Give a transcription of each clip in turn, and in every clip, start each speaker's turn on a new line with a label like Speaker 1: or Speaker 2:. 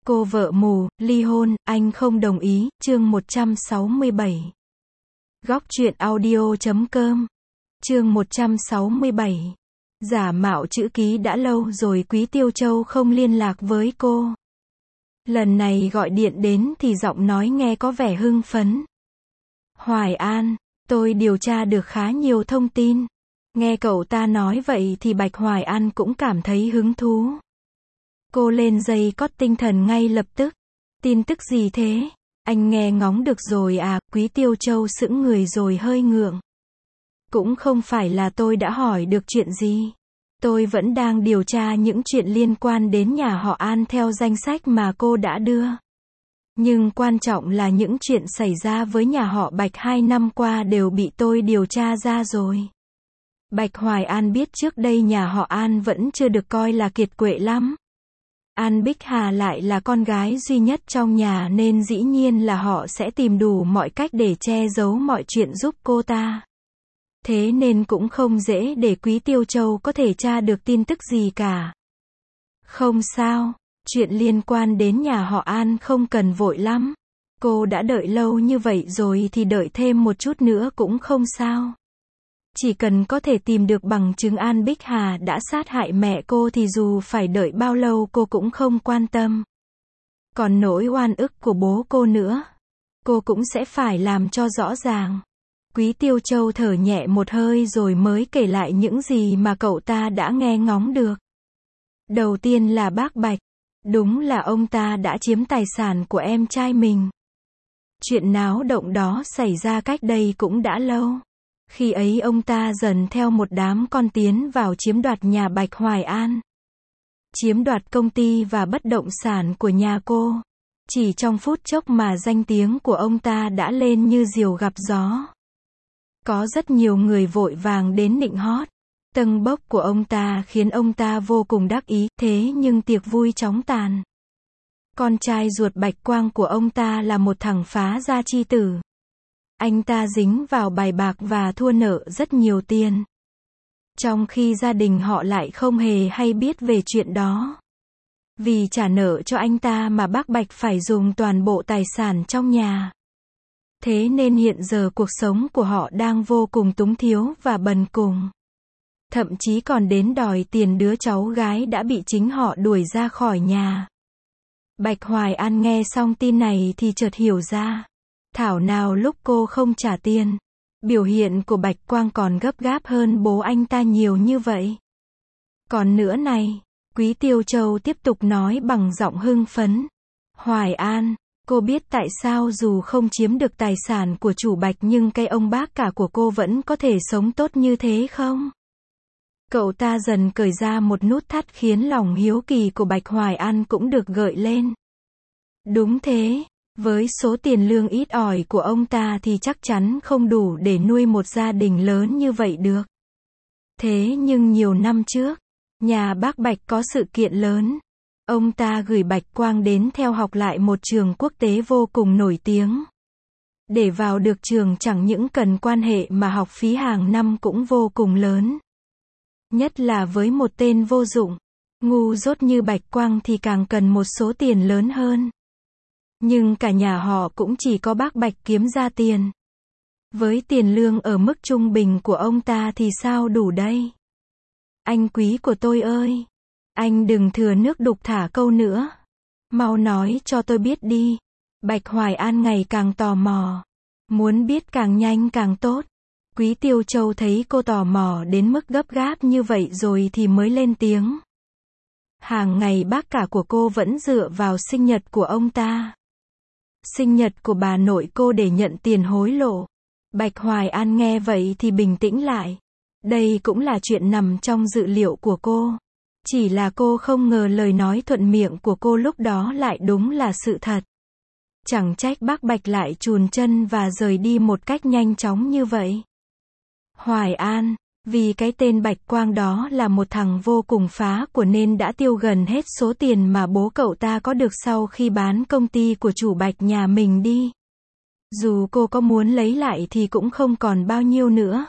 Speaker 1: Cô vợ mù, ly hôn, anh không đồng ý, chương 167. Góc truyện audio.com. Chương 167. Giả mạo chữ ký đã lâu rồi Quý Tiêu Châu không liên lạc với cô. Lần này gọi điện đến thì giọng nói nghe có vẻ hưng phấn. Hoài An, tôi điều tra được khá nhiều thông tin. Nghe cậu ta nói vậy thì Bạch Hoài An cũng cảm thấy hứng thú. Cô lên dây cót tinh thần ngay lập tức. Tin tức gì thế? Anh nghe ngóng được rồi à? Quý Tiêu Châu sững người rồi hơi ngượng. Cũng không phải là tôi đã hỏi được chuyện gì. Tôi vẫn đang điều tra những chuyện liên quan đến nhà họ An theo danh sách mà cô đã đưa. Nhưng quan trọng là những chuyện xảy ra với nhà họ Bạch 2 năm qua đều bị tôi điều tra ra rồi. Bạch Hoài An biết trước đây nhà họ An vẫn chưa được coi là kiệt quệ lắm. An Bích Hà lại là con gái duy nhất trong nhà nên dĩ nhiên là họ sẽ tìm đủ mọi cách để che giấu mọi chuyện giúp cô ta. Thế nên cũng không dễ để Quý Tiêu Châu có thể tra được tin tức gì cả. Không sao, chuyện liên quan đến nhà họ An không cần vội lắm. Cô đã đợi lâu như vậy rồi thì đợi thêm một chút nữa cũng không sao. Chỉ cần có thể tìm được bằng chứng An Bích Hà đã sát hại mẹ cô thì dù phải đợi bao lâu cô cũng không quan tâm. Còn nỗi oan ức của bố cô nữa, cô cũng sẽ phải làm cho rõ ràng. Quý Tiêu Châu thở nhẹ một hơi rồi mới kể lại những gì mà cậu ta đã nghe ngóng được. Đầu tiên là bác Bạch. Đúng là ông ta đã chiếm tài sản của em trai mình. Chuyện náo động đó xảy ra cách đây cũng đã lâu. Khi ấy ông ta dần theo một đám con tiến vào chiếm đoạt nhà Bạch Hoài An. Chiếm đoạt công ty và bất động sản của nhà cô. Chỉ trong phút chốc mà danh tiếng của ông ta đã lên như diều gặp gió. Có rất nhiều người vội vàng đến nịnh hót. Tâng bốc của ông ta khiến ông ta vô cùng đắc ý, thế nhưng tiệc vui chóng tàn. Con trai ruột Bạch Quang của ông ta là một thằng phá gia chi tử. Anh ta dính vào bài bạc và thua nợ rất nhiều tiền. Trong khi gia đình họ lại không hề hay biết về chuyện đó. Vì trả nợ cho anh ta mà bác Bạch phải dùng toàn bộ tài sản trong nhà. Thế nên hiện giờ cuộc sống của họ đang vô cùng túng thiếu và bần cùng. Thậm chí còn đến đòi tiền đứa cháu gái đã bị chính họ đuổi ra khỏi nhà. Bạch Hoài An nghe xong tin này thì chợt hiểu ra. Thảo nào lúc cô không trả tiền. Biểu hiện của Bạch Quang còn gấp gáp hơn bố anh ta nhiều như vậy. Còn nữa này, Quý Tiêu Châu tiếp tục nói bằng giọng hưng phấn. Hoài An, cô biết tại sao dù không chiếm được tài sản của chủ Bạch nhưng cái ông bác cả của cô vẫn có thể sống tốt như thế không? Cậu ta dần cởi ra một nút thắt khiến lòng hiếu kỳ của Bạch Hoài An cũng được gợi lên. Đúng thế. Với số tiền lương ít ỏi của ông ta thì chắc chắn không đủ để nuôi một gia đình lớn như vậy được. Thế nhưng nhiều năm trước, nhà bác Bạch có sự kiện lớn. Ông ta gửi Bạch Quang đến theo học lại một trường quốc tế vô cùng nổi tiếng. Để vào được trường chẳng những cần quan hệ mà học phí hàng năm cũng vô cùng lớn. Nhất là với một tên vô dụng, ngu dốt như Bạch Quang thì càng cần một số tiền lớn hơn. Nhưng cả nhà họ cũng chỉ có bác Bạch kiếm ra tiền. Với tiền lương ở mức trung bình của ông ta thì sao đủ đây? Anh quý của tôi ơi! Anh đừng thừa nước đục thả câu nữa. Mau nói cho tôi biết đi. Bạch Hoài An ngày càng tò mò. Muốn biết càng nhanh càng tốt. Quý Tiêu Châu thấy cô tò mò đến mức gấp gáp như vậy rồi thì mới lên tiếng. Hàng ngày bác cả của cô vẫn dựa vào sinh nhật của ông ta. Sinh nhật của bà nội cô để nhận tiền hối lộ. Bạch Hoài An nghe vậy thì bình tĩnh lại. Đây cũng là chuyện nằm trong dự liệu của cô. Chỉ là cô không ngờ lời nói thuận miệng của cô lúc đó lại đúng là sự thật. Chẳng trách bác Bạch lại chùn chân và rời đi một cách nhanh chóng như vậy. Hoài An, vì cái tên Bạch Quang đó là một thằng vô cùng phá của nên đã tiêu gần hết số tiền mà bố cậu ta có được sau khi bán công ty của chủ Bạch nhà mình đi. Dù cô có muốn lấy lại thì cũng không còn bao nhiêu nữa.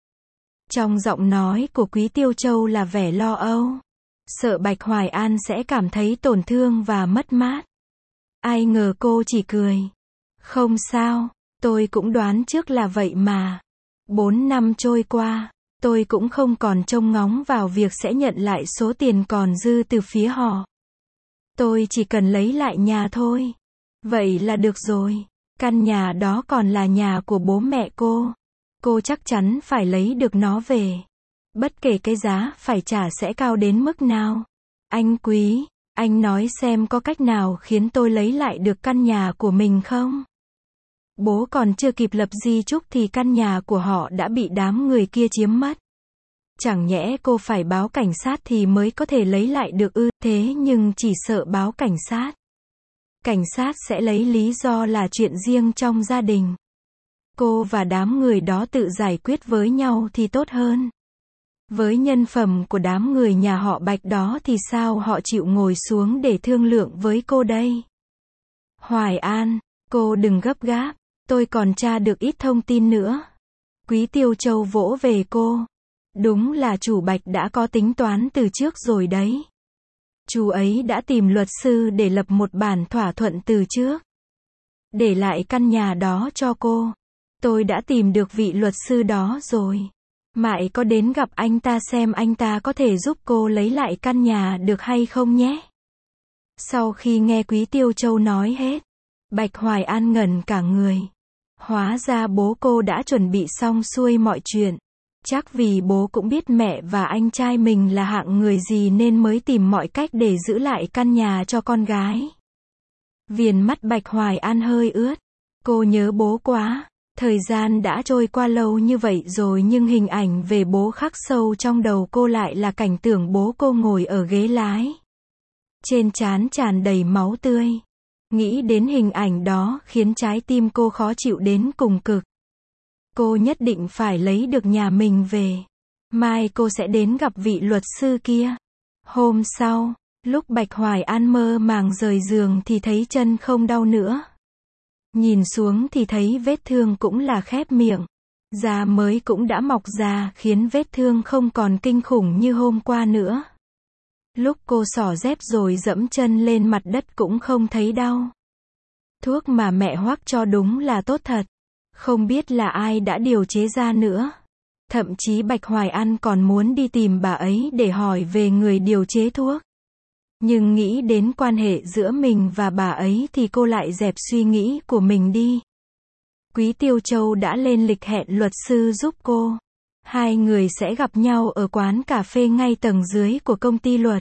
Speaker 1: Trong giọng nói của Quý Tiêu Châu là vẻ lo âu. Sợ Bạch Hoài An sẽ cảm thấy tổn thương và mất mát. Ai ngờ cô chỉ cười. Không sao, tôi cũng đoán trước là vậy mà. 4 năm trôi qua, tôi cũng không còn trông ngóng vào việc sẽ nhận lại số tiền còn dư từ phía họ. Tôi chỉ cần lấy lại nhà thôi. Vậy là được rồi. Căn nhà đó còn là nhà của bố mẹ cô. Cô chắc chắn phải lấy được nó về. Bất kể cái giá phải trả sẽ cao đến mức nào. Anh Quý, anh nói xem có cách nào khiến tôi lấy lại được căn nhà của mình không? Bố còn chưa kịp lập di chúc thì căn nhà của họ đã bị đám người kia chiếm mất. Chẳng nhẽ cô phải báo cảnh sát thì mới có thể lấy lại được ư? Thế nhưng chỉ sợ báo cảnh sát. Cảnh sát sẽ lấy lý do là chuyện riêng trong gia đình. Cô và đám người đó tự giải quyết với nhau thì tốt hơn. Với nhân phẩm của đám người nhà họ Bạch đó thì sao họ chịu ngồi xuống để thương lượng với cô đây? Hoài An, cô đừng gấp gáp, tôi còn tra được ít thông tin nữa. Quý Tiêu Châu vỗ về cô. Đúng là chủ Bạch đã có tính toán từ trước rồi đấy. Chú ấy đã tìm luật sư để lập một bản thỏa thuận từ trước. Để lại căn nhà đó cho cô. Tôi đã tìm được vị luật sư đó rồi. Mại có đến gặp anh ta xem anh ta có thể giúp cô lấy lại căn nhà được hay không nhé. Sau khi nghe Quý Tiêu Châu nói hết, Bạch Hoài An ngẩn cả người. Hóa ra bố cô đã chuẩn bị xong xuôi mọi chuyện. Chắc vì bố cũng biết mẹ và anh trai mình là hạng người gì nên mới tìm mọi cách để giữ lại căn nhà cho con gái. Viền mắt Bạch Hoài An hơi ướt. Cô nhớ bố quá. Thời gian đã trôi qua lâu như vậy rồi nhưng hình ảnh về bố khắc sâu trong đầu cô lại là cảnh tượng bố cô ngồi ở ghế lái. Trên trán tràn đầy máu tươi. Nghĩ đến hình ảnh đó khiến trái tim cô khó chịu đến cùng cực. Cô nhất định phải lấy được nhà mình về. Mai cô sẽ đến gặp vị luật sư kia. Hôm sau, lúc Bạch Hoài An mơ màng rời giường thì thấy chân không đau nữa. Nhìn xuống thì thấy vết thương cũng là khép miệng. Da mới cũng đã mọc ra khiến vết thương không còn kinh khủng như hôm qua nữa. Lúc cô xỏ dép rồi dẫm chân lên mặt đất cũng không thấy đau. Thuốc mà mẹ Hoắc cho đúng là tốt thật. Không biết là ai đã điều chế ra nữa. Thậm chí Bạch Hoài An còn muốn đi tìm bà ấy để hỏi về người điều chế thuốc. Nhưng nghĩ đến quan hệ giữa mình và bà ấy thì cô lại dẹp suy nghĩ của mình đi. Quý Tiêu Châu đã lên lịch hẹn luật sư giúp cô. Hai người sẽ gặp nhau ở quán cà phê ngay tầng dưới của công ty luật.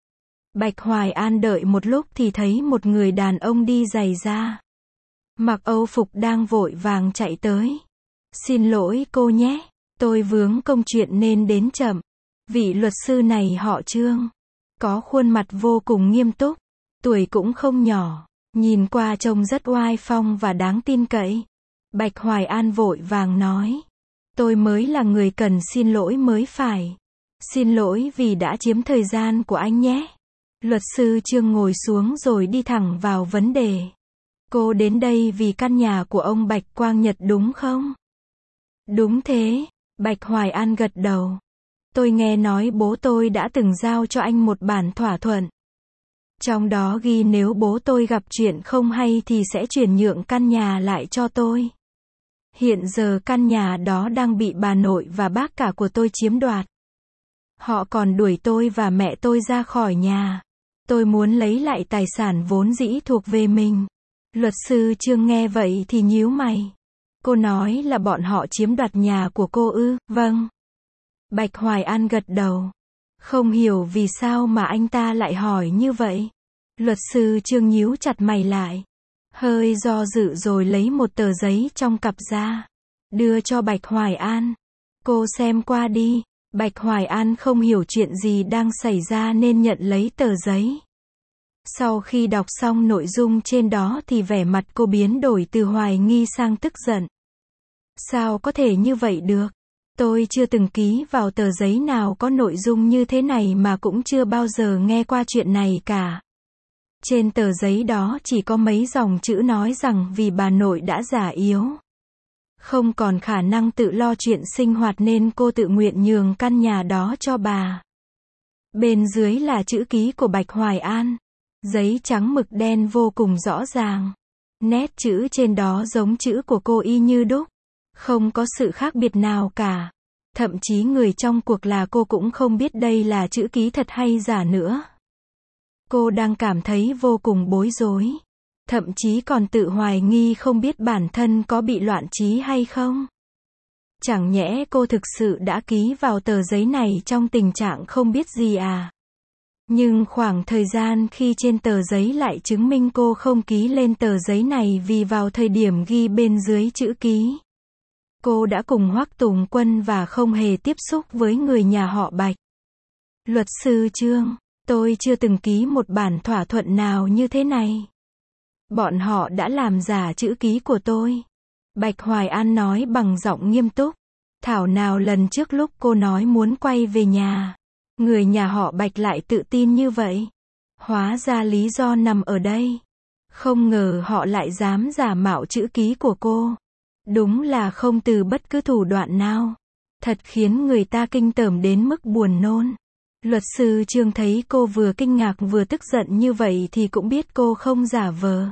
Speaker 1: Bạch Hoài An đợi một lúc thì thấy một người đàn ông đi giày da. Mặc Âu phục đang vội vàng chạy tới. Xin lỗi cô nhé, tôi vướng công chuyện nên đến chậm. Vị luật sư này họ Trương. Có khuôn mặt vô cùng nghiêm túc. Tuổi cũng không nhỏ. Nhìn qua trông rất oai phong và đáng tin cậy. Bạch Hoài An vội vàng nói. Tôi mới là người cần xin lỗi mới phải. Xin lỗi vì đã chiếm thời gian của anh nhé. Luật sư Trương ngồi xuống rồi đi thẳng vào vấn đề. Cô đến đây vì căn nhà của ông Bạch Quang Nhật đúng không? Đúng thế, Bạch Hoài An gật đầu. Tôi nghe nói bố tôi đã từng giao cho anh một bản thỏa thuận. Trong đó ghi nếu bố tôi gặp chuyện không hay thì sẽ chuyển nhượng căn nhà lại cho tôi. Hiện giờ căn nhà đó đang bị bà nội và bác cả của tôi chiếm đoạt. Họ còn đuổi tôi và mẹ tôi ra khỏi nhà. Tôi muốn lấy lại tài sản vốn dĩ thuộc về mình. Luật sư Trương nghe vậy thì nhíu mày. Cô nói là bọn họ chiếm đoạt nhà của cô ư? Vâng. Bạch Hoài An gật đầu. Không hiểu vì sao mà anh ta lại hỏi như vậy. Luật sư Trương nhíu chặt mày lại. Hơi do dự rồi lấy một tờ giấy trong cặp ra. Đưa cho Bạch Hoài An. Cô xem qua đi. Bạch Hoài An không hiểu chuyện gì đang xảy ra nên nhận lấy tờ giấy. Sau khi đọc xong nội dung trên đó thì vẻ mặt cô biến đổi từ hoài nghi sang tức giận. Sao có thể như vậy được? Tôi chưa từng ký vào tờ giấy nào có nội dung như thế này mà cũng chưa bao giờ nghe qua chuyện này cả. Trên tờ giấy đó chỉ có mấy dòng chữ nói rằng vì bà nội đã già yếu. Không còn khả năng tự lo chuyện sinh hoạt nên cô tự nguyện nhường căn nhà đó cho bà. Bên dưới là chữ ký của Bạch Hoài An. Giấy trắng mực đen vô cùng rõ ràng. Nét chữ trên đó giống chữ của cô y như đúc. Không có sự khác biệt nào cả. Thậm chí người trong cuộc là cô cũng không biết đây là chữ ký thật hay giả nữa. Cô đang cảm thấy vô cùng bối rối. Thậm chí còn tự hoài nghi không biết bản thân có bị loạn trí hay không. Chẳng nhẽ cô thực sự đã ký vào tờ giấy này trong tình trạng không biết gì à? Nhưng khoảng thời gian khi trên tờ giấy lại chứng minh cô không ký lên tờ giấy này vì vào thời điểm ghi bên dưới chữ ký, cô đã cùng Hoắc Tùng Quân và không hề tiếp xúc với người nhà họ Bạch. Luật sư Trương, tôi chưa từng ký một bản thỏa thuận nào như thế này. Bọn họ đã làm giả chữ ký của tôi. Bạch Hoài An nói bằng giọng nghiêm túc. Thảo nào lần trước lúc cô nói muốn quay về nhà, người nhà họ Bạch lại tự tin như vậy. Hóa ra lý do nằm ở đây. Không ngờ họ lại dám giả mạo chữ ký của cô. Đúng là không từ bất cứ thủ đoạn nào. Thật khiến người ta kinh tởm đến mức buồn nôn. Luật sư Trương thấy cô vừa kinh ngạc vừa tức giận như vậy thì cũng biết cô không giả vờ.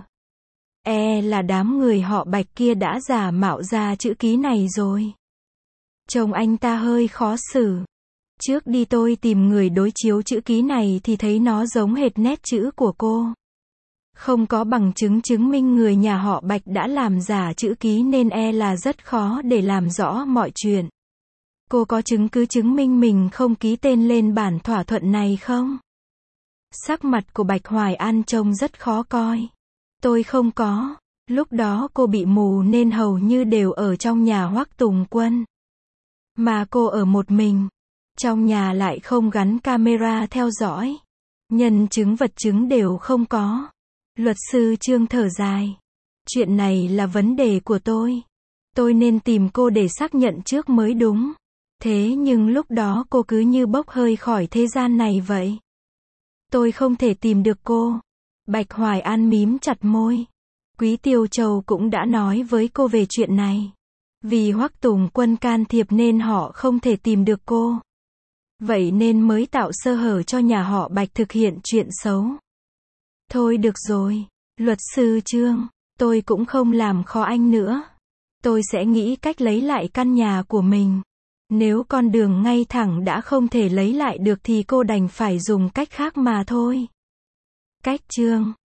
Speaker 1: Là đám người họ Bạch kia đã giả mạo ra chữ ký này rồi. Trông anh ta hơi khó xử. Trước đi tôi tìm người đối chiếu chữ ký này thì thấy nó giống hệt nét chữ của cô. Không có bằng chứng chứng minh người nhà họ Bạch đã làm giả chữ ký nên là rất khó để làm rõ mọi chuyện. Cô có chứng cứ chứng minh mình không ký tên lên bản thỏa thuận này không? Sắc mặt của Bạch Hoài An trông rất khó coi. Tôi không có. Lúc đó cô bị mù nên hầu như đều ở trong nhà Hoắc Tùng Quân. Mà cô ở một mình. Trong nhà lại không gắn camera theo dõi. Nhân chứng vật chứng đều không có. Luật sư Trương thở dài. Chuyện này là vấn đề của tôi. Tôi nên tìm cô để xác nhận trước mới đúng. Thế nhưng lúc đó cô cứ như bốc hơi khỏi thế gian này vậy. Tôi không thể tìm được cô. Bạch Hoài An mím chặt môi. Quý Tiêu Châu cũng đã nói với cô về chuyện này. Vì Hoắc Tùng Quân can thiệp nên họ không thể tìm được cô. Vậy nên mới tạo sơ hở cho nhà họ Bạch thực hiện chuyện xấu. Thôi được rồi, luật sư Trương, tôi cũng không làm khó anh nữa. Tôi sẽ nghĩ cách lấy lại căn nhà của mình. Nếu con đường ngay thẳng đã không thể lấy lại được thì cô đành phải dùng cách khác mà thôi. Cách Trương.